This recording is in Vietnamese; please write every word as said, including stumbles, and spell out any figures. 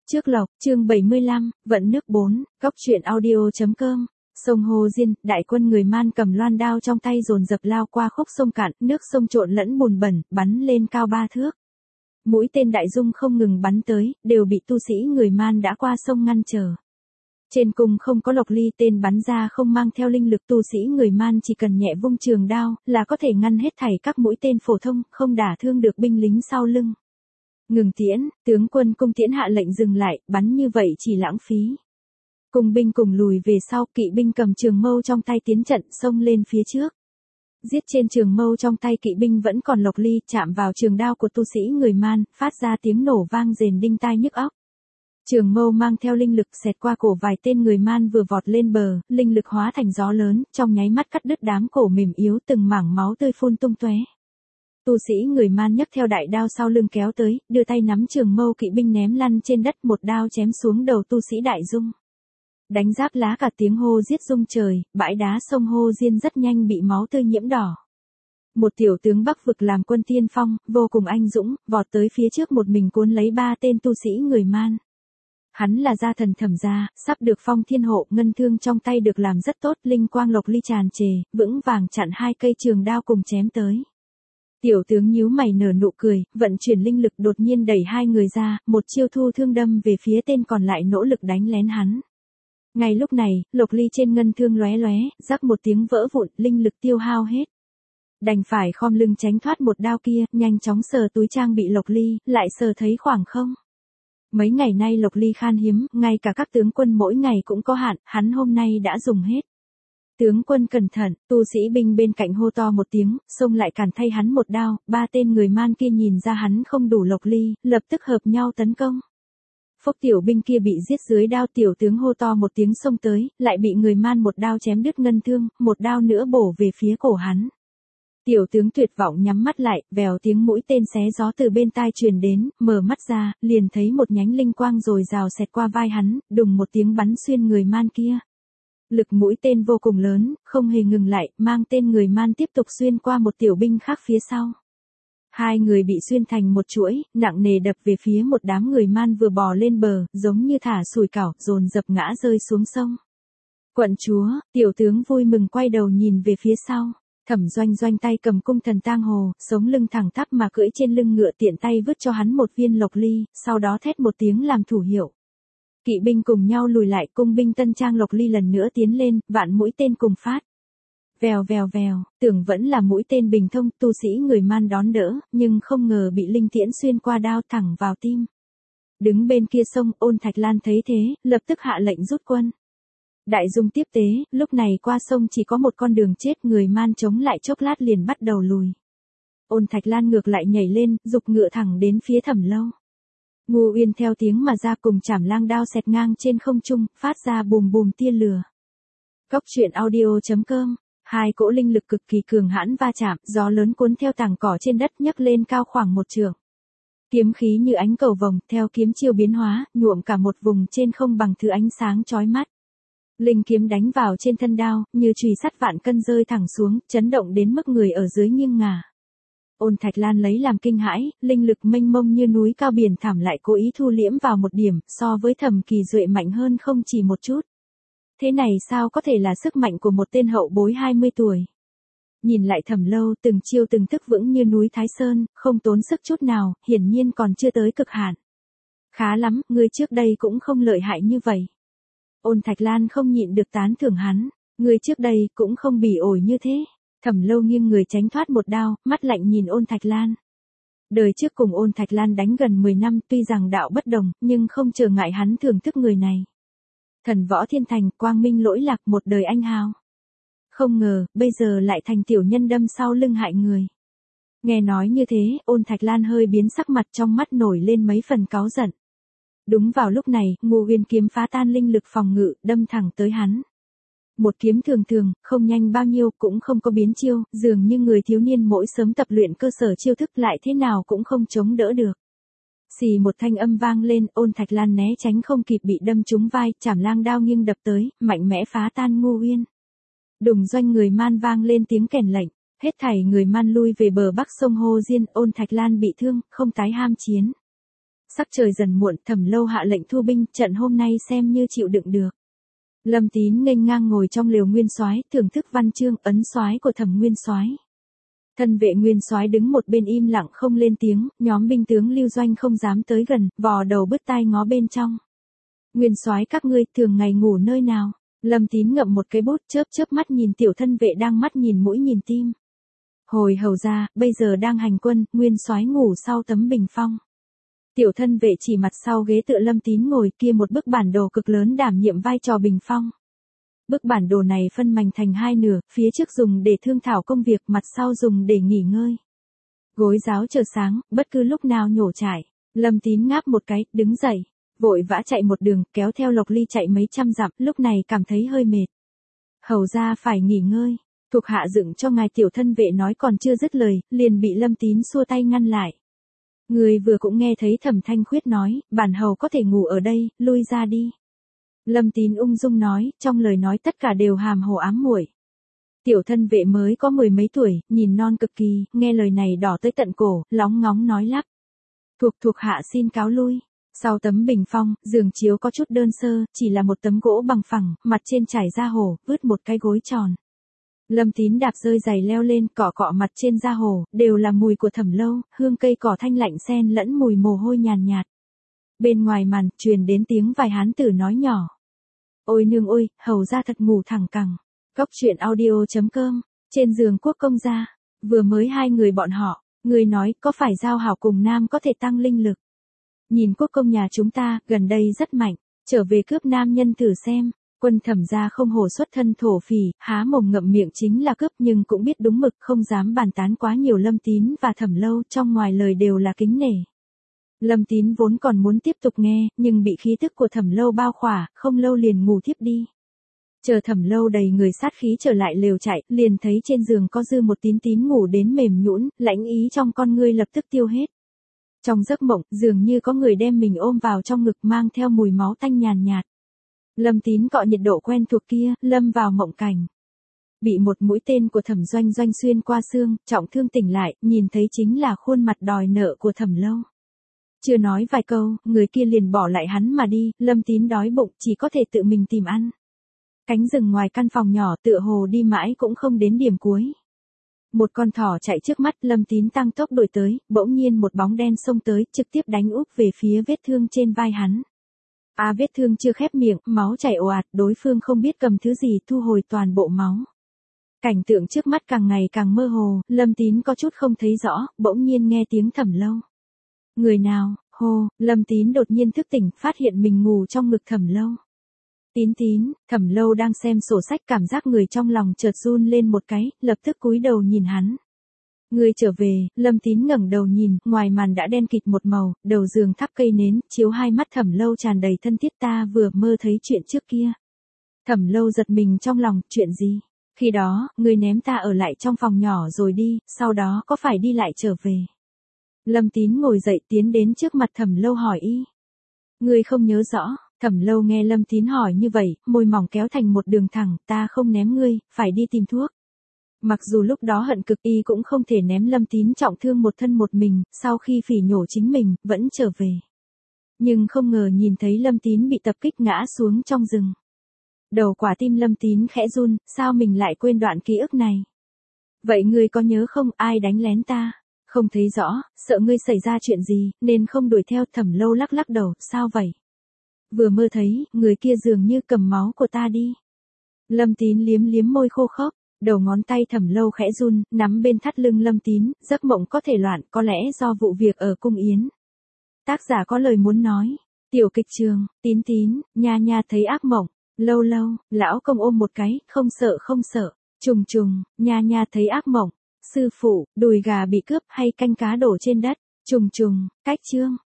Trước lộc, chương bảy mươi lăm, vận nước bốn, góc truyện audio.com. Sông Hồ Diên, đại quân người Man cầm loan đao trong tay dồn dập lao qua khúc sông cạn, nước sông trộn lẫn bùn bẩn, bắn lên cao ba thước. Mũi tên đại dung không ngừng bắn tới, đều bị tu sĩ người Man đã qua sông ngăn trở. Trên cùng không có lộc ly, tên bắn ra không mang theo linh lực, tu sĩ người Man chỉ cần nhẹ vung trường đao, là có thể ngăn hết thảy các mũi tên phổ thông, không đả thương được binh lính sau lưng. Ngừng tiễn, tướng quân cung tiễn hạ lệnh dừng lại, bắn như vậy chỉ lãng phí. Cung binh cùng lùi về sau, kỵ binh cầm trường mâu trong tay tiến trận, xông lên phía trước. Giết trên trường mâu trong tay kỵ binh vẫn còn lộc ly, chạm vào trường đao của tu sĩ người Man, phát ra tiếng nổ vang rền đinh tai nhức óc. Trường mâu mang theo linh lực xẹt qua cổ vài tên người Man vừa vọt lên bờ, linh lực hóa thành gió lớn, trong nháy mắt cắt đứt đám cổ mềm yếu, từng mảng máu tươi phun tung tóe. Tu sĩ người Man nhấc theo đại đao sau lưng kéo tới, đưa tay nắm trường mâu kỵ binh ném lăn trên đất, một đao chém xuống đầu tu sĩ đại dung. Đánh giáp lá cả tiếng hô giết rung trời, bãi đá sông Hồ Diên rất nhanh bị máu tươi nhiễm đỏ. Một tiểu tướng Bắc vực làm quân tiên phong, vô cùng anh dũng, vọt tới phía trước một mình cuốn lấy ba tên tu sĩ người Man. Hắn là gia thần Thẩm gia, sắp được phong thiên hộ, ngân thương trong tay được làm rất tốt, linh quang lộc ly tràn trề, vững vàng chặn hai cây trường đao cùng chém tới. Tiểu tướng nhíu mày nở nụ cười, vận chuyển linh lực đột nhiên đẩy hai người ra, một chiêu thu thương đâm về phía tên còn lại nỗ lực đánh lén hắn. Ngay lúc này, lộc ly trên ngân thương lóe lóe, rắc một tiếng vỡ vụn, linh lực tiêu hao hết. Đành phải khom lưng tránh thoát một đao kia, nhanh chóng sờ túi trang bị lộc ly, lại sờ thấy khoảng không. Mấy ngày nay lộc ly khan hiếm, ngay cả các tướng quân mỗi ngày cũng có hạn, hắn hôm nay đã dùng hết. Tướng quân cẩn thận, tu sĩ binh bên cạnh hô to một tiếng, xông lại cản thay hắn một đao, ba tên người Man kia nhìn ra hắn không đủ lộc ly, lập tức hợp nhau tấn công. Phốc tiểu binh kia bị giết dưới đao, tiểu tướng hô to một tiếng xông tới, lại bị người Man một đao chém đứt ngân thương, một đao nữa bổ về phía cổ hắn. Tiểu tướng tuyệt vọng nhắm mắt lại, vèo tiếng mũi tên xé gió từ bên tai truyền đến, mở mắt ra, liền thấy một nhánh linh quang rồi rào xẹt qua vai hắn, đùng một tiếng bắn xuyên người Man kia. Lực mũi tên vô cùng lớn, không hề ngừng lại, mang tên người Man tiếp tục xuyên qua một tiểu binh khác phía sau. Hai người bị xuyên thành một chuỗi, nặng nề đập về phía một đám người Man vừa bò lên bờ, giống như thả sủi cảo, dồn dập ngã rơi xuống sông. Quận chúa, tiểu tướng vui mừng quay đầu nhìn về phía sau. Thẩm Doanh Doanh tay cầm cung thần tang hồ, sống lưng thẳng tắp mà cưỡi trên lưng ngựa, tiện tay vứt cho hắn một viên lộc ly, sau đó thét một tiếng làm thủ hiệu. Kỵ binh cùng nhau lùi lại, cung binh tân trang lộc ly lần nữa tiến lên, vạn mũi tên cùng phát. Vèo vèo vèo, tưởng vẫn là mũi tên bình thông, tu sĩ người Man đón đỡ, nhưng không ngờ bị linh tiễn xuyên qua đao thẳng vào tim. Đứng bên kia sông, Ôn Thạch Lan thấy thế, lập tức hạ lệnh rút quân. Đại dung tiếp tế, lúc này qua sông chỉ có một con đường chết, người Man chống lại chốc lát liền bắt đầu lùi. Ôn Thạch Lan ngược lại nhảy lên, giục ngựa thẳng đến phía Thẩm Lâu. Ngô Uyên theo tiếng mà ra cùng chảm lang đao xẹt ngang trên không trung, phát ra bùm bùm tia lửa. Góc truyện audio.com. Hai cỗ linh lực cực kỳ cường hãn va chạm, gió lớn cuốn theo tảng cỏ trên đất nhấc lên cao khoảng một trượng. Kiếm khí như ánh cầu vồng, theo kiếm chiêu biến hóa, nhuộm cả một vùng trên không bằng thứ ánh sáng chói mắt. Linh kiếm đánh vào trên thân đao, như chùy sắt vạn cân rơi thẳng xuống, chấn động đến mức người ở dưới nghiêng ngả. Ôn Thạch Lan lấy làm kinh hãi, linh lực mênh mông như núi cao biển thẳm lại cố ý thu liễm vào một điểm, so với Thẩm Kỳ Duệ mạnh hơn không chỉ một chút. Thế này sao có thể là sức mạnh của một tên hậu bối hai mươi tuổi. Nhìn lại Thẩm Lâu, từng chiêu từng thức vững như núi Thái Sơn, không tốn sức chút nào, hiển nhiên còn chưa tới cực hạn. Khá lắm, ngươi trước đây cũng không lợi hại như vậy. Ôn Thạch Lan không nhịn được tán thưởng hắn, ngươi trước đây cũng không bỉ ổi như thế. Thẩm Lâu nghiêng người tránh thoát một đao, mắt lạnh nhìn Ôn Thạch Lan. Đời trước cùng Ôn Thạch Lan đánh gần mười năm, tuy rằng đạo bất đồng, nhưng không trở ngại hắn thưởng thức người này. Thần võ thiên thành, quang minh lỗi lạc, một đời anh hào. Không ngờ, bây giờ lại thành tiểu nhân đâm sau lưng hại người. Nghe nói như thế, Ôn Thạch Lan hơi biến sắc mặt, trong mắt nổi lên mấy phần cáu giận. Đúng vào lúc này, Ngô Uyên kiếm phá tan linh lực phòng ngự, đâm thẳng tới hắn. Một kiếm thường thường, không nhanh bao nhiêu, cũng không có biến chiêu, dường như người thiếu niên mỗi sớm tập luyện cơ sở chiêu thức lại thế nào cũng không chống đỡ được. Xì một thanh âm vang lên, Ôn Thạch Lan né tránh không kịp bị đâm trúng vai, chảm lang đao nghiêng đập tới, mạnh mẽ phá tan Ngô Uyên. Đùng doanh người Man vang lên tiếng kèn lệnh, hết thảy người Man lui về bờ bắc sông Hồ Diên, Ôn Thạch Lan bị thương, không tái ham chiến. Sắc trời dần muộn, Thẩm Lâu hạ lệnh thu binh, trận hôm nay xem như chịu đựng được. Lâm Tín nghênh ngang ngồi trong lều Nguyên Soái, thưởng thức văn chương ấn soái của Thẩm Nguyên Soái. Thân vệ Nguyên Soái đứng một bên im lặng không lên tiếng, nhóm binh tướng Lưu Doanh không dám tới gần, vò đầu bứt tai ngó bên trong. Nguyên Soái các ngươi thường ngày ngủ nơi nào? Lâm Tín ngậm một cái bút, chớp chớp mắt nhìn tiểu thân vệ đang mắt nhìn mũi nhìn tim. Hồi hầu ra, bây giờ đang hành quân, Nguyên Soái ngủ sau tấm bình phong. Tiểu thân vệ chỉ mặt sau ghế tựa Lâm Tín ngồi, kia một bức bản đồ cực lớn đảm nhiệm vai trò bình phong. Bức bản đồ này phân mảnh thành hai nửa, phía trước dùng để thương thảo công việc, mặt sau dùng để nghỉ ngơi. Gối giáo chờ sáng, bất cứ lúc nào nhổ trải. Lâm Tín ngáp một cái, đứng dậy, vội vã chạy một đường, kéo theo Lộc Ly chạy mấy trăm dặm, lúc này cảm thấy hơi mệt. Hầu ra phải nghỉ ngơi, thuộc hạ dựng cho ngài. Tiểu thân vệ nói còn chưa dứt lời, liền bị Lâm Tín xua tay ngăn lại. Người vừa cũng nghe thấy Thẩm Thanh Khuyết nói, bản hầu có thể ngủ ở đây, lui ra đi. Lâm Tín ung dung nói, trong lời nói tất cả đều hàm hồ ám muội. Tiểu thân vệ mới có mười mấy tuổi, nhìn non cực kỳ, nghe lời này đỏ tới tận cổ, lóng ngóng nói lắp. Thuộc thuộc hạ xin cáo lui. Sau tấm bình phong, giường chiếu có chút đơn sơ, chỉ là một tấm gỗ bằng phẳng, mặt trên trải da hồ, vứt một cái gối tròn. Lâm Tín đạp rơi giày leo lên, cọ cọ mặt trên da hồ, đều là mùi của Thẩm Lâu, hương cây cỏ thanh lạnh xen lẫn mùi mồ hôi nhàn nhạt. Bên ngoài màn, truyền đến tiếng vài hán tử nói nhỏ. Ôi nương ôi, hầu ra thật ngủ thẳng cẳng. Góc truyện audio chấm com, trên giường quốc công gia, vừa mới hai người bọn họ, người nói có phải giao hảo cùng nam có thể tăng linh lực. Nhìn quốc công nhà chúng ta, gần đây rất mạnh, trở về cướp nam nhân thử xem. Quân Thẩm gia không hổ xuất thân thổ phỉ, há mồm ngậm miệng chính là cướp, nhưng cũng biết đúng mực, không dám bàn tán quá nhiều. Lâm Tín và Thẩm Lâu trong ngoài lời đều là kính nể. Lâm Tín vốn còn muốn tiếp tục nghe, nhưng bị khí tức của Thẩm Lâu bao khỏa, không lâu liền ngủ thiếp đi. Chờ Thẩm Lâu đầy người sát khí trở lại lều chạy, liền thấy trên giường có dư một Tín Tín ngủ đến mềm nhũn, lãnh ý trong con ngươi lập tức tiêu hết. Trong giấc mộng, dường như có người đem mình ôm vào trong ngực, mang theo mùi máu tanh nhàn nhạt. Lâm Tín cọ nhiệt độ quen thuộc kia, lâm vào mộng cảnh. Bị một mũi tên của Thẩm Doanh Doanh xuyên qua xương, trọng thương tỉnh lại, nhìn thấy chính là khuôn mặt đòi nợ của Thẩm Lâu. Chưa nói vài câu, người kia liền bỏ lại hắn mà đi. Lâm Tín đói bụng, chỉ có thể tự mình tìm ăn. Cánh rừng ngoài căn phòng nhỏ, tựa hồ đi mãi cũng không đến điểm cuối. Một con thỏ chạy trước mắt, Lâm Tín tăng tốc đuổi tới, bỗng nhiên một bóng đen xông tới, trực tiếp đánh úp về phía vết thương trên vai hắn. À, vết thương chưa khép miệng, máu chảy ồ ạt, đối phương không biết cầm thứ gì thu hồi toàn bộ máu. Cảnh tượng trước mắt càng ngày càng mơ hồ, Lâm Tín có chút không thấy rõ, bỗng nhiên nghe tiếng Thẩm Lâu. Người nào, hô, Lâm Tín đột nhiên thức tỉnh, phát hiện mình ngủ trong ngực Thẩm Lâu. Tín Tín, Thẩm Lâu đang xem sổ sách, cảm giác người trong lòng chợt run lên một cái, lập tức cúi đầu nhìn hắn. Người trở về. Lâm Tín ngẩng đầu nhìn, ngoài màn đã đen kịt một màu, đầu giường thắp cây nến, chiếu hai mắt Thẩm Lâu tràn đầy thân thiết. Ta vừa mơ thấy chuyện trước kia. Thẩm Lâu giật mình trong lòng, chuyện gì? Khi đó, người ném ta ở lại trong phòng nhỏ rồi đi, sau đó có phải đi lại trở về? Lâm Tín ngồi dậy tiến đến trước mặt Thẩm Lâu hỏi y. Người không nhớ rõ. Thẩm Lâu nghe Lâm Tín hỏi như vậy, môi mỏng kéo thành một đường thẳng, ta không ném ngươi, phải đi tìm thuốc. Mặc dù lúc đó hận cực, y cũng không thể ném Lâm Tín trọng thương một thân một mình, sau khi phỉ nhổ chính mình, vẫn trở về. Nhưng không ngờ nhìn thấy Lâm Tín bị tập kích ngã xuống trong rừng. Đầu quả tim Lâm Tín khẽ run, sao mình lại quên đoạn ký ức này? Vậy ngươi có nhớ không, ai đánh lén ta? Không thấy rõ, sợ ngươi xảy ra chuyện gì, nên không đuổi theo. Thẩm Lâu lắc lắc đầu, sao vậy? Vừa mơ thấy, người kia dường như cầm máu của ta đi. Lâm Tín liếm liếm môi khô khốc, đầu ngón tay Thẩm Lâu khẽ run, nắm bên thắt lưng Lâm Tín, giấc mộng có thể loạn, có lẽ do vụ việc ở cung yến. Tác giả có lời muốn nói. Tiểu kịch trường, Tín Tín, nha nha thấy ác mộng. Lâu lâu, lão công ôm một cái, không sợ không sợ. Trùng trùng, nha nha thấy ác mộng. Sư phụ, đùi gà bị cướp hay canh cá đổ trên đất. Trùng trùng, cách chương.